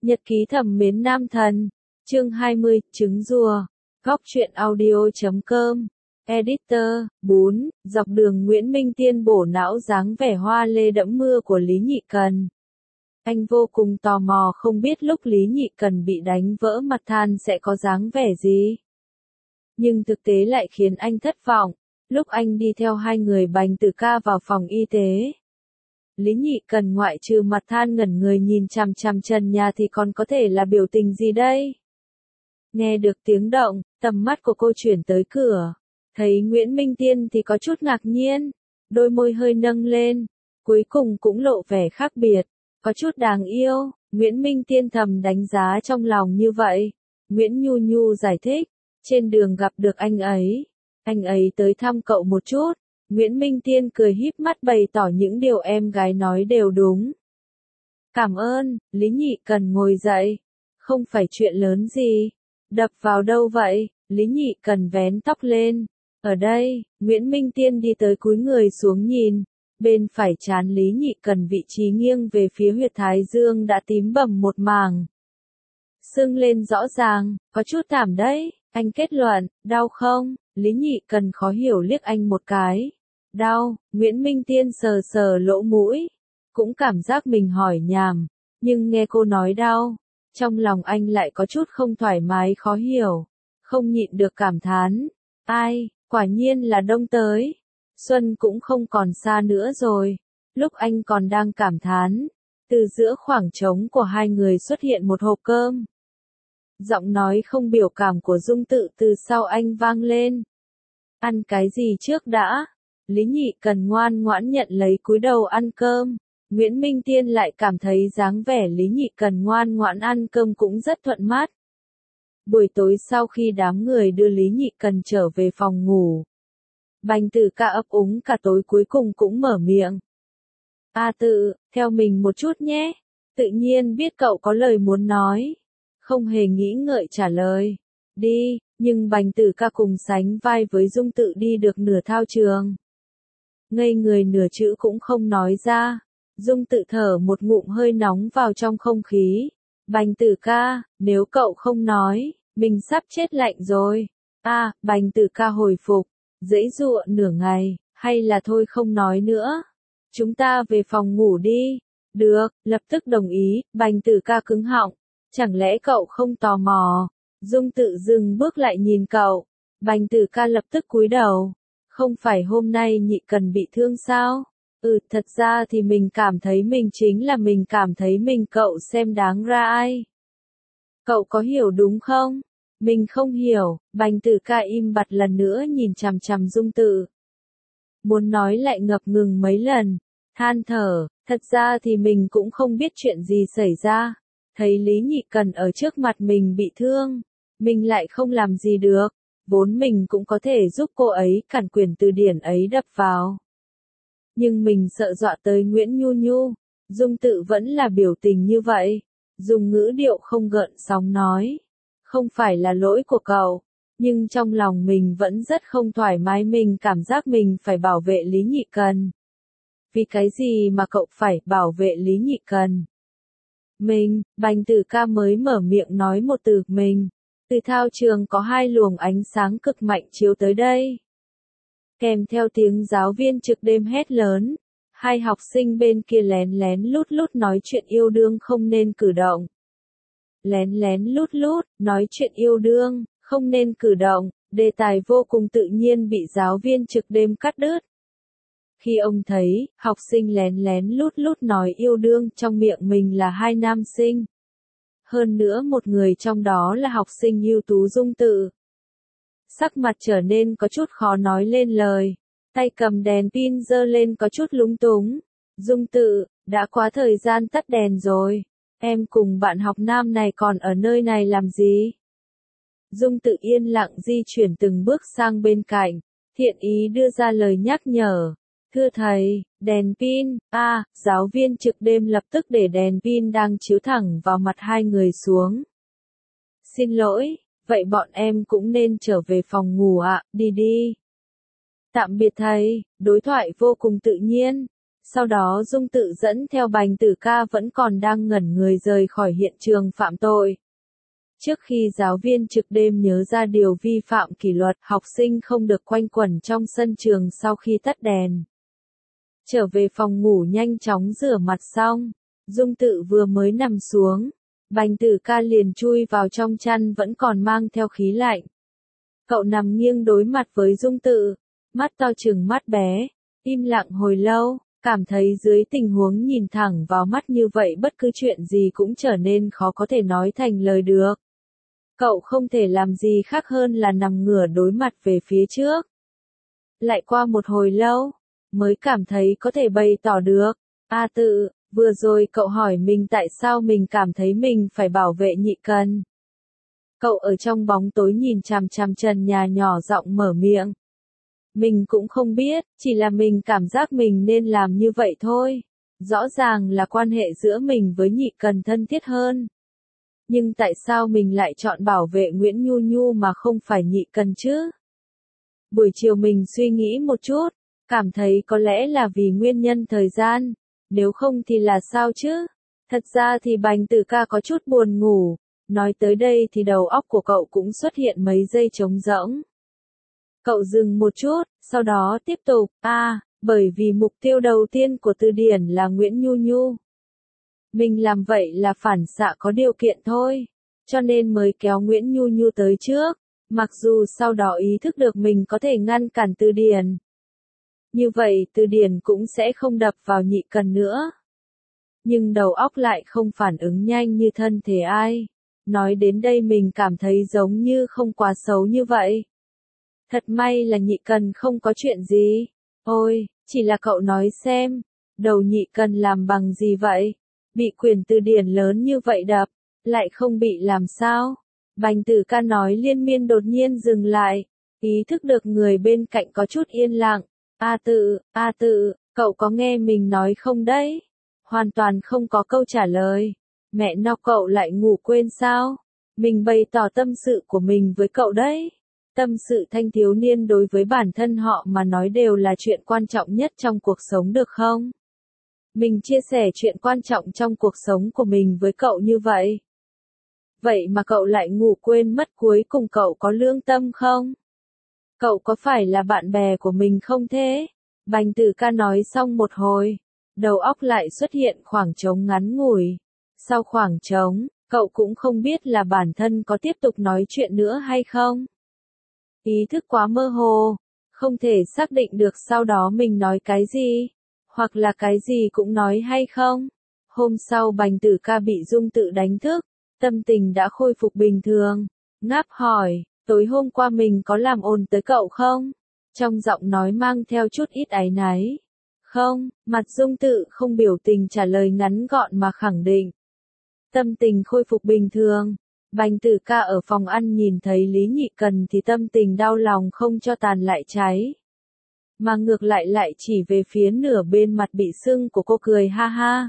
Nhật ký thầm mến nam thần, chương 20, trứng rùa, góc truyện audio.com, editor, 4, dọc đường Nguyễn Minh Tiên bổ não dáng vẻ hoa lê đẫm mưa của Lý Nhị Cần. Anh vô cùng tò mò không biết lúc Lý Nhị Cần bị đánh vỡ mặt than sẽ có dáng vẻ gì. Nhưng thực tế lại khiến anh thất vọng, lúc anh đi theo hai người Bành Tử Ca vào phòng y tế. Lý Nhị Cần ngoại trừ mặt than ngẩn người nhìn chằm chằm trần nhà thì còn có thể là biểu tình gì đây? Nghe được tiếng động, tầm mắt của cô chuyển tới cửa. Thấy Nguyễn Minh Tiên thì có chút ngạc nhiên, đôi môi hơi nâng lên, cuối cùng cũng lộ vẻ khác biệt, có chút đáng yêu. Nguyễn Minh Tiên thầm đánh giá trong lòng như vậy. Nguyễn Nhu Nhu giải thích, trên đường gặp được anh ấy tới thăm cậu một chút. Nguyễn Minh Tiên cười híp mắt bày tỏ những điều em gái nói đều đúng. Cảm ơn. Lý Nhị Cần ngồi dậy. Không phải chuyện lớn gì. Đập vào đâu vậy? Lý Nhị Cần vén tóc lên. Ở đây. Nguyễn Minh Tiên đi tới cúi người xuống nhìn. Bên phải trán Lý Nhị Cần vị trí nghiêng về phía huyệt thái dương đã tím bầm một mảng. Sưng lên rõ ràng, có chút thảm đấy. Anh kết luận, đau không? Lý Nhị Cần khó hiểu liếc anh một cái. Đau. Nguyễn Minh Tiên sờ sờ lỗ mũi. Cũng cảm giác mình hỏi nhảm. Nhưng nghe cô nói đau. Trong lòng anh lại có chút không thoải mái khó hiểu. Không nhịn được cảm thán. Ai, quả nhiên là đông tới. Xuân cũng không còn xa nữa rồi. Lúc anh còn đang cảm thán. Từ giữa khoảng trống của hai người xuất hiện một hộp cơm. Giọng nói không biểu cảm của Dung Tự từ sau anh vang lên. Ăn cái gì trước đã? Lý Nhị Cần ngoan ngoãn nhận lấy cúi đầu ăn cơm. Nguyễn Minh Tiên lại cảm thấy dáng vẻ Lý Nhị Cần ngoan ngoãn ăn cơm cũng rất thuận mắt. Buổi tối sau khi đám người đưa Lý Nhị Cần trở về phòng ngủ, Bành Tử Ca ấp úng cả tối cuối cùng cũng mở miệng. Tự, theo mình một chút nhé. Tự nhiên biết cậu có lời muốn nói. Không hề nghĩ ngợi trả lời. Đi, nhưng Bành Tử Ca cùng sánh vai với Dung Tự đi được nửa thao trường. Ngây người nửa chữ cũng không nói ra. Dung Tự thở một ngụm hơi nóng vào trong không khí. Bành Tử Ca, nếu cậu không nói, mình sắp chết lạnh rồi. Bành Tử Ca hồi phục, giãy giụa nửa ngày, hay là thôi không nói nữa. Chúng ta về phòng ngủ đi. Được, lập tức đồng ý. Bành Tử Ca cứng họng. Chẳng lẽ cậu không tò mò? Dung Tự dừng bước lại nhìn cậu. Bành Tử Ca lập tức cúi đầu. Không phải hôm nay Nhị Cần bị thương sao? Thật ra thì mình cảm thấy mình chính là mình cảm thấy mình cậu xem đáng ra ai. Cậu có hiểu đúng không? Mình không hiểu. Bành Tử Ca im bặt lần nữa nhìn chằm chằm Dung Tự. Muốn nói lại ngập ngừng mấy lần. Than thở, thật ra thì mình cũng không biết chuyện gì xảy ra. Thấy Lý Nhị Cần ở trước mặt mình bị thương. Mình lại không làm gì được. Vốn mình cũng có thể giúp cô ấy cản quyền từ điển ấy đập vào. Nhưng mình sợ dọa tới Nguyễn Nhu Nhu. Dung Tự vẫn là biểu tình như vậy. Dùng ngữ điệu không gợn sóng nói. Không phải là lỗi của cậu. Nhưng trong lòng mình vẫn rất không thoải mái, mình cảm giác mình phải bảo vệ Lý Nhị Cần. Vì cái gì mà cậu phải bảo vệ Lý Nhị Cần? Bành Tử Ca mới mở miệng nói một từ mình. Từ thao trường có hai luồng ánh sáng cực mạnh chiếu tới đây. Kèm theo tiếng giáo viên trực đêm hét lớn. Hai học sinh bên kia lén lén lút lút nói chuyện yêu đương không nên cử động. Lén lén lút lút, nói chuyện yêu đương, không nên cử động, đề tài vô cùng tự nhiên bị giáo viên trực đêm cắt đứt. Khi ông thấy, học sinh lén lén lút lút nói yêu đương trong miệng mình là hai nam sinh. Hơn nữa một người trong đó là học sinh ưu tú Dung Tự. Sắc mặt trở nên có chút khó nói lên lời. Tay cầm đèn pin giơ lên có chút lúng túng. Dung Tự, đã quá thời gian tắt đèn rồi. Em cùng bạn học nam này còn ở nơi này làm gì? Dung Tự yên lặng di chuyển từng bước sang bên cạnh. Thiện ý đưa ra lời nhắc nhở. Thưa thầy, đèn pin. Giáo viên trực đêm lập tức để đèn pin đang chiếu thẳng vào mặt hai người xuống. Xin lỗi, vậy bọn em cũng nên trở về phòng ngủ ạ, đi đi. Tạm biệt thầy, đối thoại vô cùng tự nhiên. Sau đó Dung Tự dẫn theo Bành Tử Ca vẫn còn đang ngẩn người rời khỏi hiện trường phạm tội. Trước khi giáo viên trực đêm nhớ ra điều vi phạm kỷ luật, học sinh không được quanh quẩn trong sân trường sau khi tắt đèn. Trở về phòng ngủ nhanh chóng rửa mặt xong, Dung Tự vừa mới nằm xuống, Bành Tử Ca liền chui vào trong chăn vẫn còn mang theo khí lạnh. Cậu nằm nghiêng đối mặt với Dung Tự, mắt to trừng mắt bé, im lặng hồi lâu, cảm thấy dưới tình huống nhìn thẳng vào mắt như vậy bất cứ chuyện gì cũng trở nên khó có thể nói thành lời được. Cậu không thể làm gì khác hơn là nằm ngửa đối mặt về phía trước. Lại qua một hồi lâu, mới cảm thấy có thể bày tỏ được. Tự, vừa rồi cậu hỏi mình tại sao mình cảm thấy mình phải bảo vệ Nhị Cần. Cậu ở trong bóng tối nhìn chằm chằm trần nhà nhỏ giọng mở miệng. Mình cũng không biết, chỉ là mình cảm giác mình nên làm như vậy thôi. Rõ ràng là quan hệ giữa mình với Nhị Cần thân thiết hơn. Nhưng tại sao mình lại chọn bảo vệ Nguyễn Nhu Nhu mà không phải Nhị Cần chứ? Buổi chiều mình suy nghĩ một chút, cảm thấy có lẽ là vì nguyên nhân thời gian, nếu không thì là sao chứ? Thật ra thì Bành Tử Ca có chút buồn ngủ, nói tới đây thì đầu óc của cậu cũng xuất hiện mấy giây trống rỗng. Cậu dừng một chút, sau đó tiếp tục, bởi vì mục tiêu đầu tiên của từ điển là Nguyễn Nhu Nhu. Mình làm vậy là phản xạ có điều kiện thôi, cho nên mới kéo Nguyễn Nhu Nhu tới trước, mặc dù sau đó ý thức được mình có thể ngăn cản từ điển. Như vậy từ điển cũng sẽ không đập vào Nhị Cần nữa. Nhưng đầu óc lại không phản ứng nhanh như thân thể ai. Nói đến đây mình cảm thấy giống như không quá xấu như vậy. Thật may là Nhị Cần không có chuyện gì. Ôi, chỉ là cậu nói xem, đầu Nhị Cần làm bằng gì vậy? Bị quyển từ điển lớn như vậy đập, lại không bị làm sao? Bành Tử Ca nói liên miên đột nhiên dừng lại, ý thức được người bên cạnh có chút yên lặng. Tự, cậu có nghe mình nói không đấy? Hoàn toàn không có câu trả lời. Mẹ nó cậu lại ngủ quên sao? Mình bày tỏ tâm sự của mình với cậu đấy. Tâm sự thanh thiếu niên đối với bản thân họ mà nói đều là chuyện quan trọng nhất trong cuộc sống được không? Mình chia sẻ chuyện quan trọng trong cuộc sống của mình với cậu như vậy. Vậy mà cậu lại ngủ quên mất, cuối cùng cậu có lương tâm không? Cậu có phải là bạn bè của mình không thế? Bành Tử Ca nói xong một hồi, đầu óc lại xuất hiện khoảng trống ngắn ngủi. Sau khoảng trống, cậu cũng không biết là bản thân có tiếp tục nói chuyện nữa hay không. Ý thức quá mơ hồ, không thể xác định được sau đó mình nói cái gì, hoặc là cái gì cũng nói hay không. Hôm sau Bành Tử Ca bị Dung Tự đánh thức, tâm tình đã khôi phục bình thường. Ngáp hỏi, tối hôm qua mình có làm ồn tới cậu không? Trong giọng nói mang theo chút ít áy náy. Không, mặt Dung Tự không biểu tình trả lời ngắn gọn mà khẳng định. Tâm tình khôi phục bình thường. Bành Tử Ca ở phòng ăn nhìn thấy Lý Nhị Cần thì tâm tình đau lòng không cho tàn lại cháy. Mà ngược lại chỉ về phía nửa bên mặt bị sưng của cô cười ha ha.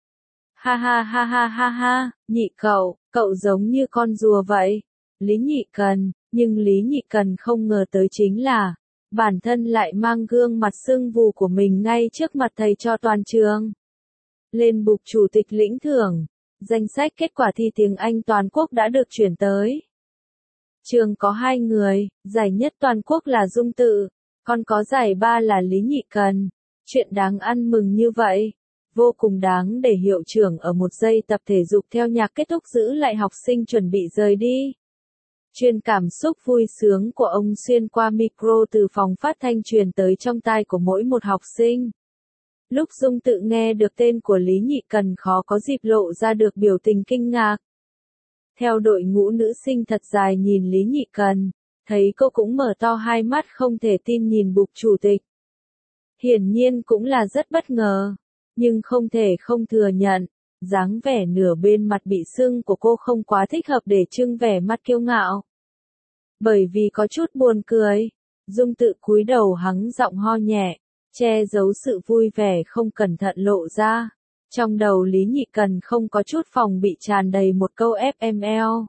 Ha ha ha ha ha ha, Nhị cậu giống như con rùa vậy. Lý Nhị Cần, nhưng Lý Nhị Cần không ngờ tới chính là, bản thân lại mang gương mặt sưng vù của mình ngay trước mặt thầy cho toàn trường. Lên bục chủ tịch lĩnh thưởng, danh sách kết quả thi tiếng Anh toàn quốc đã được chuyển tới. Trường có 2 người, giải nhất toàn quốc là Dung Tự, còn có giải 3 là Lý Nhị Cần. Chuyện đáng ăn mừng như vậy, vô cùng đáng để hiệu trưởng ở một giây tập thể dục theo nhạc kết thúc giữ lại học sinh chuẩn bị rời đi. Truyền cảm xúc vui sướng của ông xuyên qua micro từ phòng phát thanh truyền tới trong tai của mỗi một học sinh. Lúc Dung Tự nghe được tên của Lý Nhị Cần khó có dịp lộ ra được biểu tình kinh ngạc. Theo đội ngũ nữ sinh thật dài nhìn Lý Nhị Cần, thấy cô cũng mở to hai mắt không thể tin nhìn bục chủ tịch. Hiển nhiên cũng là rất bất ngờ, nhưng không thể không thừa nhận, dáng vẻ nửa bên mặt bị sưng của cô không quá thích hợp để trưng vẻ mặt kiêu ngạo. Bởi vì có chút buồn cười, Dung Tự cúi đầu hắng giọng ho nhẹ, che giấu sự vui vẻ không cẩn thận lộ ra. Trong đầu Lý Nhị Cần không có chút phòng bị tràn đầy một câu FML.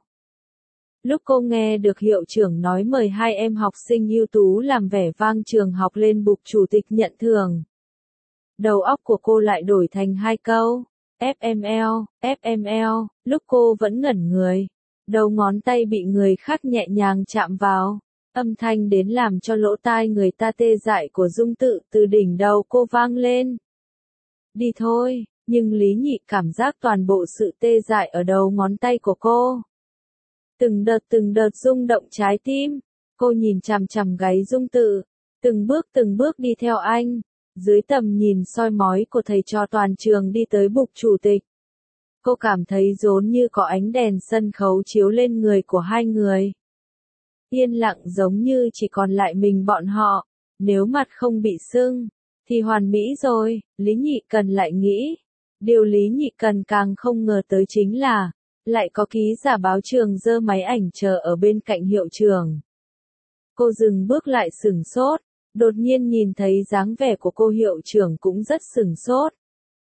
Lúc cô nghe được hiệu trưởng nói mời 2 em học sinh ưu tú làm vẻ vang trường học lên bục chủ tịch nhận thưởng. đầu óc của cô lại đổi thành hai câu. FML, FML, lúc cô vẫn ngẩn người. Đầu ngón tay bị người khác nhẹ nhàng chạm vào. Âm thanh đến làm cho lỗ tai người ta tê dại của Dung Tự từ đỉnh đầu cô vang lên. Đi thôi, nhưng Lý Nhị cảm giác toàn bộ sự tê dại ở đầu ngón tay của cô. Từng đợt rung động trái tim, cô nhìn chằm chằm gáy Dung Tự, từng bước đi theo anh, dưới tầm nhìn soi mói của thầy trò toàn trường đi tới bục chủ tịch. Cô cảm thấy giống như có ánh đèn sân khấu chiếu lên người của hai người. Yên lặng giống như chỉ còn lại mình bọn họ, nếu mặt không bị sưng, thì hoàn mỹ rồi, Lý Nhị Cần lại nghĩ. Điều Lý Nhị Cần càng không ngờ tới chính là, lại có ký giả báo trường giơ máy ảnh chờ ở bên cạnh hiệu trưởng. Cô dừng bước lại sửng sốt, đột nhiên nhìn thấy dáng vẻ của cô hiệu trưởng cũng rất sửng sốt.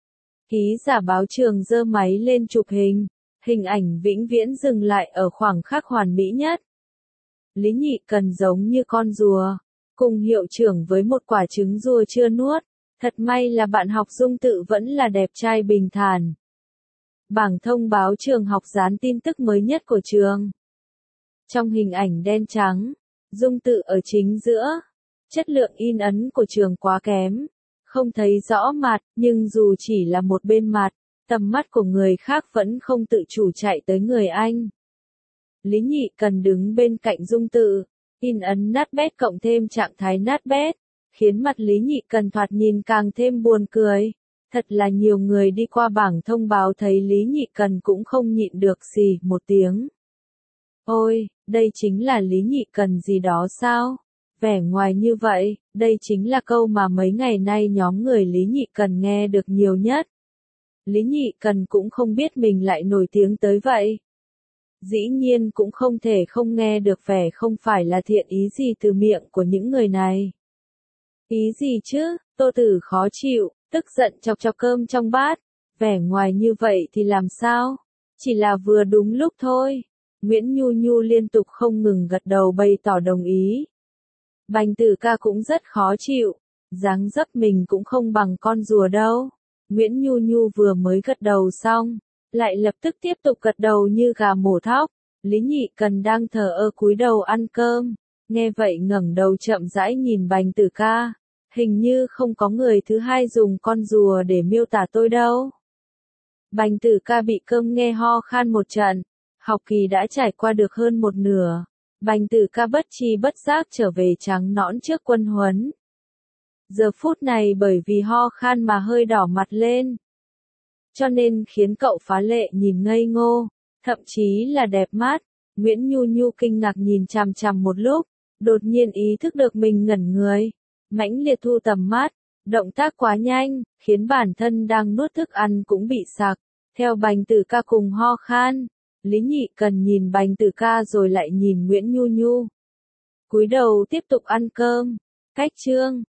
Ký giả báo trường giơ máy lên chụp hình, hình ảnh vĩnh viễn dừng lại ở khoảng khắc hoàn mỹ nhất. Lý Nhị Cần giống như con rùa, cùng hiệu trưởng với một quả trứng rùa chưa nuốt, thật may là bạn học Dung Tự vẫn là đẹp trai bình thản. Bảng thông báo trường học dán tin tức mới nhất của trường. Trong hình ảnh đen trắng, Dung Tự ở chính giữa, chất lượng in ấn của trường quá kém, không thấy rõ mặt, nhưng dù chỉ là một bên mặt, tầm mắt của người khác vẫn không tự chủ chạy tới người anh. Lý Nhị Cần đứng bên cạnh Dung Tự, in ấn nát bét cộng thêm trạng thái nát bét, khiến mặt Lý Nhị Cần thoạt nhìn càng thêm buồn cười. Thật là nhiều người đi qua bảng thông báo thấy Lý Nhị Cần cũng không nhịn được xì một tiếng. Ôi, đây chính là Lý Nhị Cần gì đó sao? Vẻ ngoài như vậy, đây chính là câu mà mấy ngày nay nhóm người Lý Nhị Cần nghe được nhiều nhất. Lý Nhị Cần cũng không biết mình lại nổi tiếng tới vậy. Dĩ nhiên cũng không thể không nghe được vẻ không phải là thiện ý gì từ miệng của những người này. Ý gì chứ, Tô Tử khó chịu, tức giận chọc cơm trong bát, vẻ ngoài như vậy thì làm sao? Chỉ là vừa đúng lúc thôi. Nguyễn Nhu Nhu liên tục không ngừng gật đầu bày tỏ đồng ý. Bành Tử Ca cũng rất khó chịu, dáng dấp mình cũng không bằng con rùa đâu. Nguyễn Nhu Nhu vừa mới gật đầu xong, lại lập tức tiếp tục gật đầu như gà mổ thóc. Lý Nhị Cần đang thờ ơ cúi đầu ăn cơm, nghe vậy ngẩng đầu chậm rãi nhìn Bành Tử Ca. Hình như không có người thứ hai dùng con rùa để miêu tả tôi đâu. Bành Tử Ca bị cơm nghe ho khan một trận, học kỳ đã trải qua được hơn một nửa. Bành Tử Ca bất tri bất giác trở về trắng nõn trước quân huấn. Giờ phút này bởi vì ho khan mà hơi đỏ mặt lên. Cho nên khiến cậu phá lệ nhìn ngây ngô, thậm chí là đẹp mắt. Nguyễn Nhu Nhu kinh ngạc nhìn chằm chằm một lúc, đột nhiên ý thức được mình ngẩn người. Mãnh liệt thu tầm mắt, động tác quá nhanh, khiến bản thân đang nuốt thức ăn cũng bị sặc. Theo Bành Tử Ca cùng ho khan, Lý Nhị Cần nhìn Bành Tử Ca rồi lại nhìn Nguyễn Nhu Nhu. Cúi đầu tiếp tục ăn cơm. Cách chương